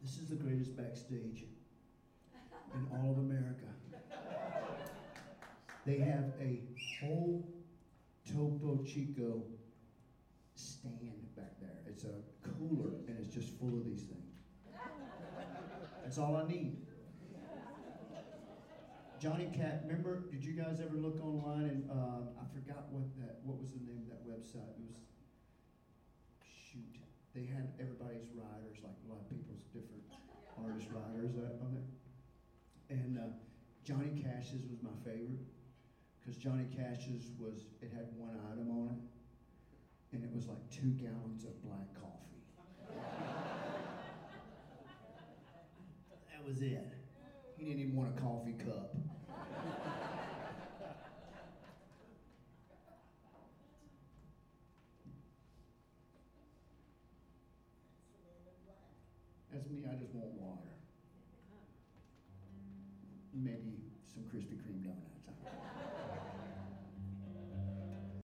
This is the greatest backstage in all of America. They have a whole Topo Chico stand back there. It's a cooler, and it's just full of these things. That's all I need. Johnny Cat, remember, did you guys ever look online and I forgot what was the name of that website? It was, shoot, they had everybody's riders, like a lot of people's different artist riders on there. And Johnny Cash's was my favorite, because Johnny Cash's it had one item on it, and it was like 2 gallons of black coffee. That was it. He didn't even want a coffee cup. That's me, I just want water. Maybe some Krispy Kreme donuts.